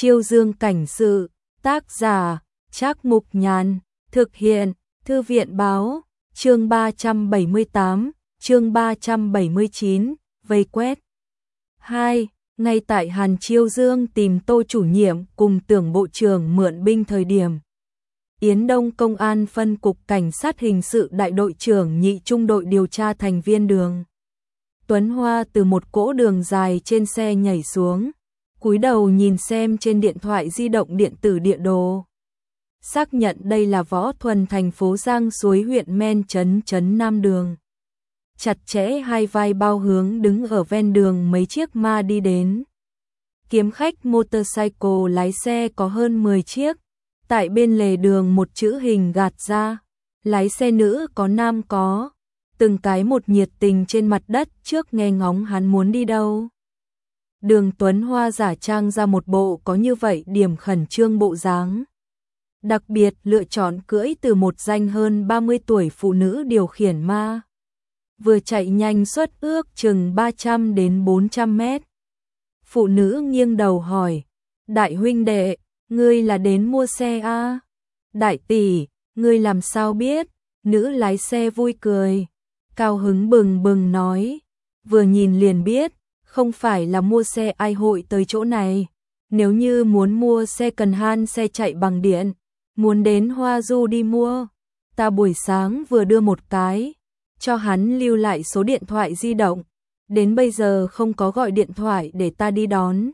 Chiêu Dương cảnh sự, tác giả, Trác Mục Nhàn, thực hiện, Thư viện báo, chương 378, chương 379, vây quét. 2. Ngay tại Hàn Chiêu Dương tìm Tô chủ nhiệm cùng Tưởng bộ trưởng mượn binh thời điểm, Yến Đông Công an phân cục cảnh sát hình sự đại đội trưởng nhị trung đội điều tra thành viên Đường Tuấn Hoa từ một cỗ đường dài trên xe nhảy xuống, cúi đầu nhìn xem trên điện thoại di động điện tử địa đồ. Xác nhận đây là Võ Thuần thành phố Giang Suối huyện Men trấn Nam Đường. Chặt chẽ hai vai bao hướng đứng ở ven đường mấy chiếc ma đi đến. Kiếm khách motorcycle lái xe có hơn 10 chiếc. Tại bên lề đường một chữ hình gạt ra. Lái xe nữ có nam có. Từng cái một nhiệt tình trên mặt đất trước nghe ngóng hắn muốn đi đâu. Đường Tuấn Hoa giả trang ra một bộ có như vậy điểm khẩn trương bộ dáng. Đặc biệt lựa chọn cưỡi từ một danh hơn 30 tuổi phụ nữ điều khiển ma. Vừa chạy nhanh suất ước chừng 300 đến 400 mét. Phụ nữ nghiêng đầu hỏi, đại huynh đệ, ngươi là đến mua xe à? Đại tỷ, ngươi làm sao biết? Nữ lái xe vui cười, cao hứng bừng bừng nói, vừa nhìn liền biết, không phải là mua xe ai hội tới chỗ này. Nếu như muốn mua xe cần han xe chạy bằng điện, muốn đến Hoa Du đi mua. Ta buổi sáng vừa đưa một cái, cho hắn lưu lại số điện thoại di động, đến bây giờ không có gọi điện thoại để ta đi đón.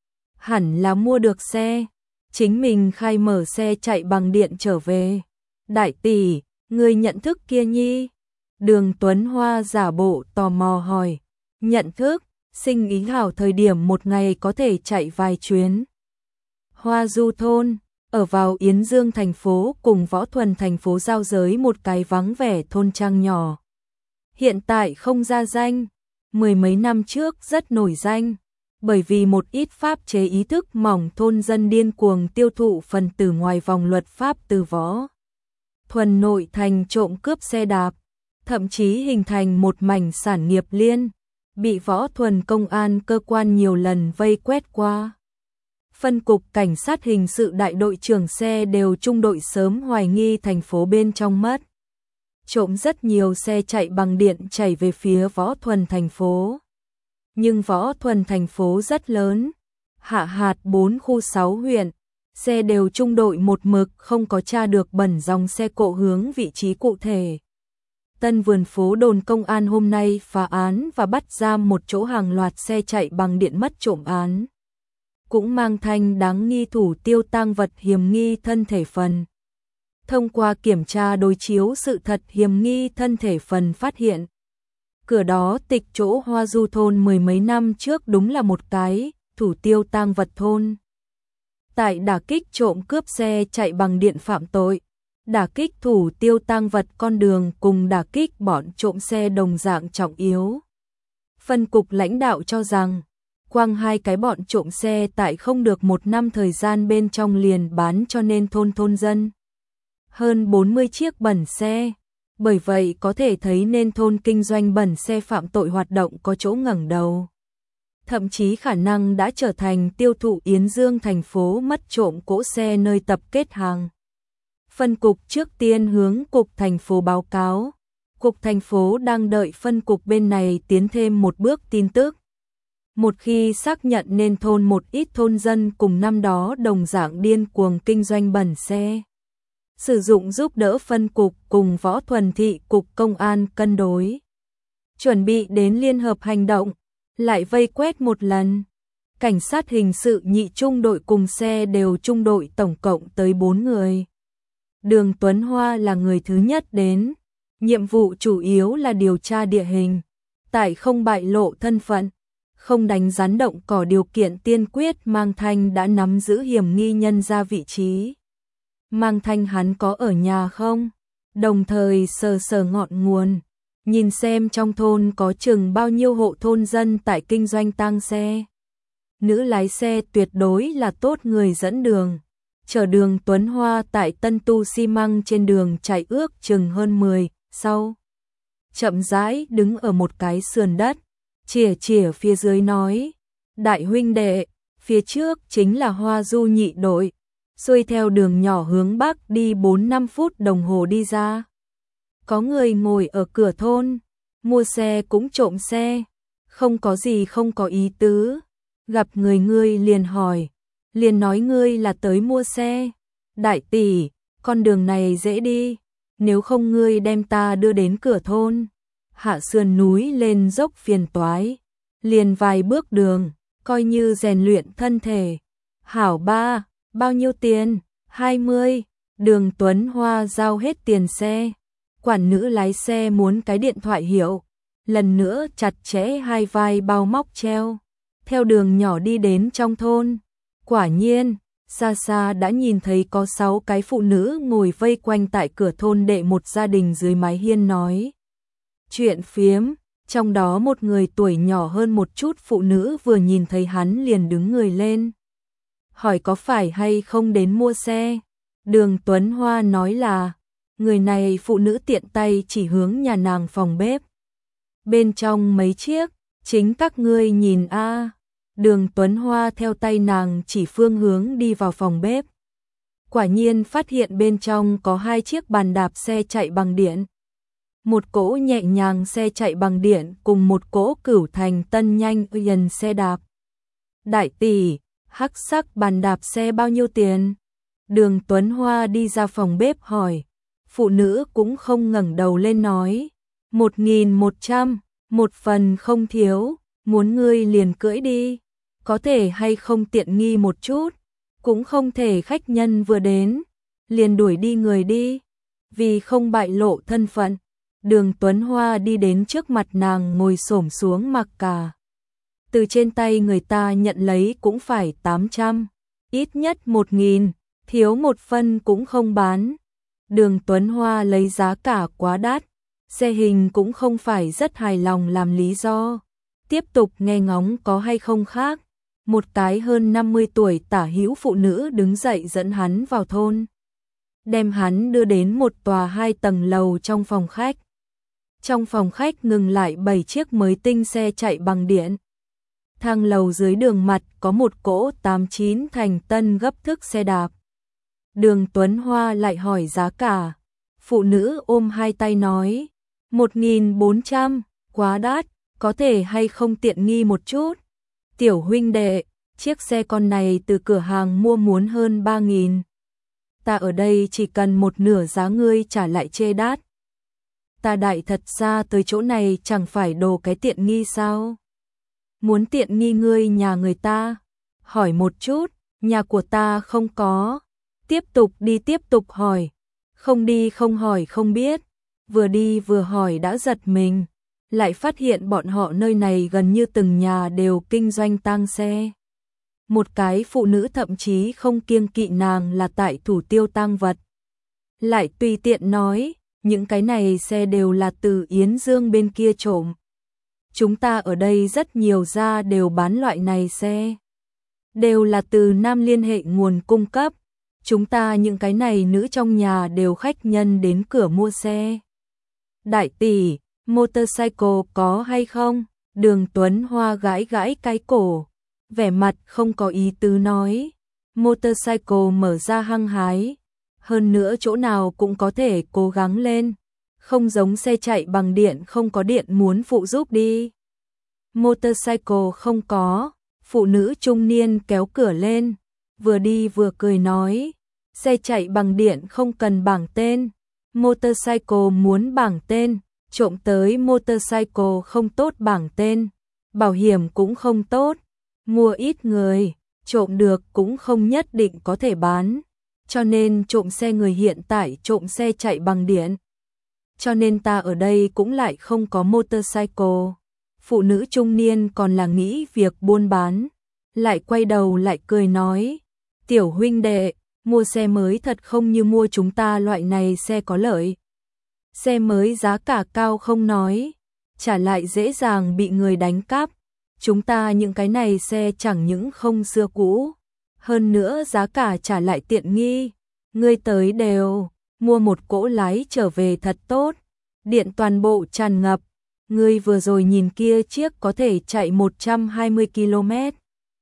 Hẳn là mua được xe, chính mình khai mở xe chạy bằng điện trở về. Đại tỷ, ngươi nhận thức kia nhi? Đường Tuấn Hoa giả bộ tò mò hỏi. Nhận thức, sinh ý hảo thời điểm một ngày có thể chạy vài chuyến. Hoa Du thôn, ở vào Yến Dương thành phố cùng Võ Thuần thành phố giao giới một cái vắng vẻ thôn trang nhỏ. Hiện tại không ra danh, mười mấy năm trước rất nổi danh, bởi vì một ít pháp chế ý thức mỏng thôn dân điên cuồng tiêu thụ phần tử ngoài vòng luật pháp từ Võ Thuần nội thành trộm cướp xe đạp, thậm chí hình thành một mảnh sản nghiệp liên, bị Võ Thuần công an cơ quan nhiều lần vây quét qua. Phân cục cảnh sát hình sự đại đội trưởng xe đều trung đội sớm hoài nghi thành phố bên trong mất. Trộm rất nhiều xe chạy bằng điện chảy về phía Võ Thuần thành phố. Nhưng Võ Thuần thành phố rất lớn, hạ hạt 4 khu 6 huyện, xe đều trung đội một mực không có tra được bẩn dòng xe cộ hướng vị trí cụ thể. Tân Vườn phố đồn công an hôm nay phá án và bắt giam một chỗ hàng loạt xe chạy bằng điện mất trộm án. Cũng mang thanh đáng nghi thủ tiêu tang vật hiểm nghi thân thể phần. Thông qua kiểm tra đối chiếu sự thật hiểm nghi thân thể phần phát hiện. Cửa đó tịch chỗ Hoa Du thôn mười mấy năm trước đúng là một cái thủ tiêu tang vật thôn. Tại đả kích trộm cướp xe chạy bằng điện phạm tội, đả kích thủ tiêu tang vật con đường cùng đả kích bọn trộm xe đồng dạng trọng yếu. Phân cục lãnh đạo cho rằng, quang hai cái bọn trộm xe tại không được một năm thời gian bên trong liền bán cho nên thôn dân. Hơn 40 chiếc bẩn xe, bởi vậy có thể thấy nên thôn kinh doanh bẩn xe phạm tội hoạt động có chỗ ngẩng đầu. Thậm chí khả năng đã trở thành tiêu thụ Yến Dương thành phố mất trộm cỗ xe nơi tập kết hàng. Phân cục trước tiên hướng cục thành phố báo cáo, cục thành phố đang đợi phân cục bên này tiến thêm một bước tin tức. Một khi xác nhận nên thôn một ít thôn dân cùng năm đó đồng dạng điên cuồng kinh doanh bẩn xe. Sử dụng giúp đỡ phân cục cùng Võ Thuần thị cục công an cân đối. Chuẩn bị đến liên hợp hành động, lại vây quét một lần. Cảnh sát hình sự nhị trung đội cùng xe đều trung đội tổng cộng tới 4 người. Đường Tuấn Hoa là người thứ nhất đến. Nhiệm vụ chủ yếu là điều tra địa hình. Tại không bại lộ thân phận, không đánh rắn động cỏ điều kiện tiên quyết Mang Thanh đã nắm giữ hiểm nghi nhân ra vị trí. Mang Thanh hắn có ở nhà không? Đồng thời sờ ngọn nguồn, nhìn xem trong thôn có chừng bao nhiêu hộ thôn dân tại kinh doanh tang xe. Nữ lái xe tuyệt đối là tốt người dẫn đường. Chở Đường Tuấn Hoa tại Tân Tu xi măng trên đường chạy ước chừng hơn 10, sau. Chậm rãi đứng ở một cái sườn đất, chìa phía dưới nói, đại huynh đệ, Phía trước chính là Hoa Du nhị đội, xuôi theo đường nhỏ hướng bắc đi 4-5 phút đồng hồ đi ra. Có người ngồi ở cửa thôn, mua xe cũng trộm xe, không có gì không có ý tứ. Gặp người ngươi liền hỏi, liền nói ngươi là tới mua xe. Đại tỷ, con đường này dễ đi, nếu không ngươi đem ta đưa đến cửa thôn. Hạ sườn núi lên dốc phiền toái, liền vài bước đường, coi như rèn luyện thân thể. Hảo ba, bao nhiêu tiền? 20. Đường Tuấn Hoa giao hết tiền xe. Quản nữ lái xe muốn cái điện thoại hiệu, lần nữa chặt chẽ hai vai bao móc treo. Theo đường nhỏ đi đến trong thôn, quả nhiên, xa xa đã nhìn thấy có 6 cái phụ nữ ngồi vây quanh tại cửa thôn đệ một gia đình dưới mái hiên nói chuyện phiếm, trong đó một người tuổi nhỏ hơn một chút phụ nữ vừa nhìn thấy hắn liền đứng người lên. Hỏi có phải hay không đến mua xe? Đường Tuấn Hoa nói là, người này phụ nữ tiện tay chỉ hướng nhà nàng phòng bếp. Bên trong mấy chiếc, chính các ngươi nhìn a. Đường Tuấn Hoa theo tay nàng chỉ phương hướng đi vào phòng bếp. Quả nhiên phát hiện bên trong có 2 chiếc bàn đạp xe chạy bằng điện. Một cỗ nhẹ nhàng xe chạy bằng điện cùng một cỗ Cửu Thành tân nhanh dần xe đạp. Đại tỷ, hắc sắc bàn đạp xe bao nhiêu tiền? Đường Tuấn Hoa đi ra phòng bếp hỏi. Phụ nữ cũng không ngẩng đầu lên nói. 1.100, một phần không thiếu, muốn ngươi liền cưỡi đi. Có thể hay không tiện nghi một chút, cũng không thể khách nhân vừa đến, liền đuổi đi người đi. Vì không bại lộ thân phận, Đường Tuấn Hoa đi đến trước mặt nàng ngồi xổm xuống mặc cả. Từ trên tay người ta nhận lấy cũng phải 800, ít nhất 1.000, thiếu một phân cũng không bán. Đường Tuấn Hoa lấy giá cả quá đắt, xe hình cũng không phải rất hài lòng làm lý do. Tiếp tục nghe ngóng có hay không khác. Một cái hơn 50 tuổi tả hữu phụ nữ đứng dậy dẫn hắn vào thôn. Đem hắn đưa đến một tòa 2 tầng lầu trong phòng khách. Trong phòng khách ngừng lại 7 chiếc mới tinh xe chạy bằng điện. Thang lầu dưới đường mặt có một cỗ 89 thành tân gấp thức xe đạp. Đường Tuấn Hoa lại hỏi giá cả. Phụ nữ ôm 2 tay nói, 1.400, quá đắt, có thể hay không tiện nghi một chút. Tiểu huynh đệ, chiếc xe con này từ cửa hàng mua muốn hơn 3.000. Ta ở đây chỉ cần một nửa giá ngươi trả lại chê đắt. Ta đại thật ra tới chỗ này chẳng phải đồ cái tiện nghi sao? Muốn tiện nghi ngươi nhà người ta? Hỏi một chút, nhà của ta không có. Tiếp tục hỏi. Không đi không hỏi không biết. Vừa đi vừa hỏi đã giật mình. Lại phát hiện bọn họ nơi này gần như từng nhà đều kinh doanh tang xe. Một cái phụ nữ thậm chí không kiêng kỵ nàng là tại thủ tiêu tang vật. Lại tùy tiện nói, những cái này xe đều là từ Yến Dương bên kia trộm. Chúng ta ở đây rất nhiều gia đều bán loại này xe. Đều là từ Nam liên hệ nguồn cung cấp. Chúng ta những cái này nữ trong nhà đều khách nhân đến cửa mua xe. Đại tỷ, motorcycle có hay không? Đường Tuấn Hoa gãi gãi cái cổ, vẻ mặt không có ý tứ nói. Motorcycle mở ra hăng hái, hơn nữa chỗ nào cũng có thể cố gắng lên, không giống xe chạy bằng điện không có điện muốn phụ giúp đi. Motorcycle không có, phụ nữ trung niên kéo cửa lên, vừa đi vừa cười nói, xe chạy bằng điện không cần bảng tên, motorcycle muốn bảng tên. Trộm tới motorcycle không tốt bảng tên, bảo hiểm cũng không tốt, mua ít người, trộm được cũng không nhất định có thể bán, cho nên trộm xe người hiện tại trộm xe chạy bằng điện. Cho nên ta ở đây cũng lại không có motorcycle. Phụ nữ trung niên còn là nghĩ việc buôn bán, lại quay đầu lại cười nói, tiểu huynh đệ, mua xe mới thật không như mua chúng ta loại này xe có lợi. Xe mới giá cả cao không nói, trả lại dễ dàng bị người đánh cắp. Chúng ta những cái này xe chẳng những không xưa cũ, hơn nữa giá cả trả lại tiện nghi. Ngươi tới đều, mua một cỗ lái trở về thật tốt, điện toàn bộ tràn ngập. Ngươi vừa rồi nhìn kia chiếc có thể chạy 120 km.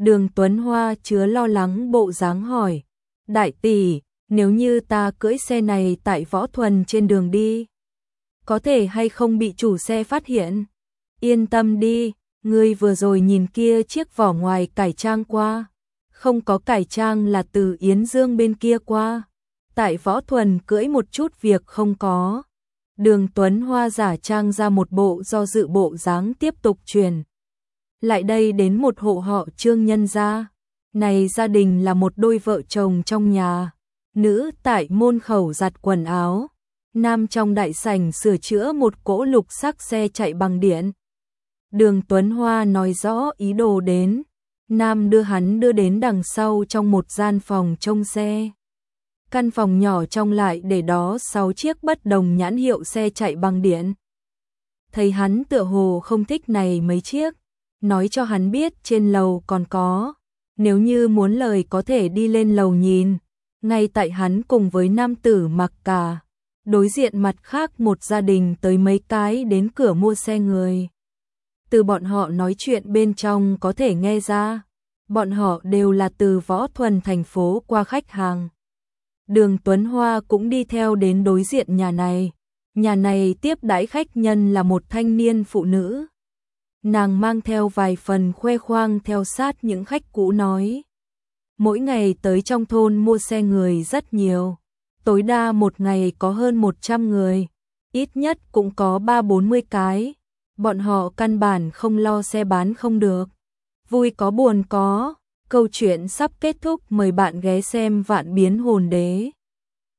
Đường Tuấn Hoa chứa lo lắng bộ dáng hỏi, đại tỷ, nếu như ta cưỡi xe này tại Võ Thuần trên đường đi, có thể hay không bị chủ xe phát hiện? Yên tâm đi, ngươi vừa rồi nhìn kia chiếc vỏ ngoài cải trang qua, không có cải trang là từ Yến Dương bên kia qua, tại Võ Thuần cưỡi một chút việc không có. Đường Tuấn Hoa giả trang ra một bộ do dự bộ dáng tiếp tục truyền lại đây đến một hộ họ Trương nhân gia. Này gia đình là một đôi vợ chồng trong nhà, nữ tại môn khẩu giặt quần áo, nam trong đại sảnh sửa chữa một cỗ lục sắc xe chạy bằng điện. Đường Tuấn Hoa nói rõ ý đồ đến, nam đưa hắn đưa đến đằng sau trong một gian phòng trông xe. Căn phòng nhỏ trong lại để đó 6 chiếc bất đồng nhãn hiệu xe chạy bằng điện. Thấy hắn tựa hồ không thích này mấy chiếc, nói cho hắn biết trên lầu còn có, nếu như muốn lời có thể đi lên lầu nhìn. Ngay tại hắn cùng với nam tử mặc cả, đối diện mặt khác một gia đình tới mấy cái đến cửa mua xe người. Từ bọn họ nói chuyện bên trong có thể nghe ra, bọn họ đều là từ Võ Thuần thành phố qua khách hàng. Đường Tuấn Hoa cũng đi theo đến đối diện nhà này tiếp đãi khách nhân là một thanh niên phụ nữ. Nàng mang theo vài phần khoe khoang theo sát những khách cũ nói. Mỗi ngày tới trong thôn mua xe người rất nhiều, tối đa một ngày có hơn 100 người, ít nhất cũng có 30-40 cái. Bọn họ căn bản không lo xe bán không được. Vui có buồn có, câu chuyện sắp kết thúc, mời bạn ghé xem Vạn Biến Hồn Đế.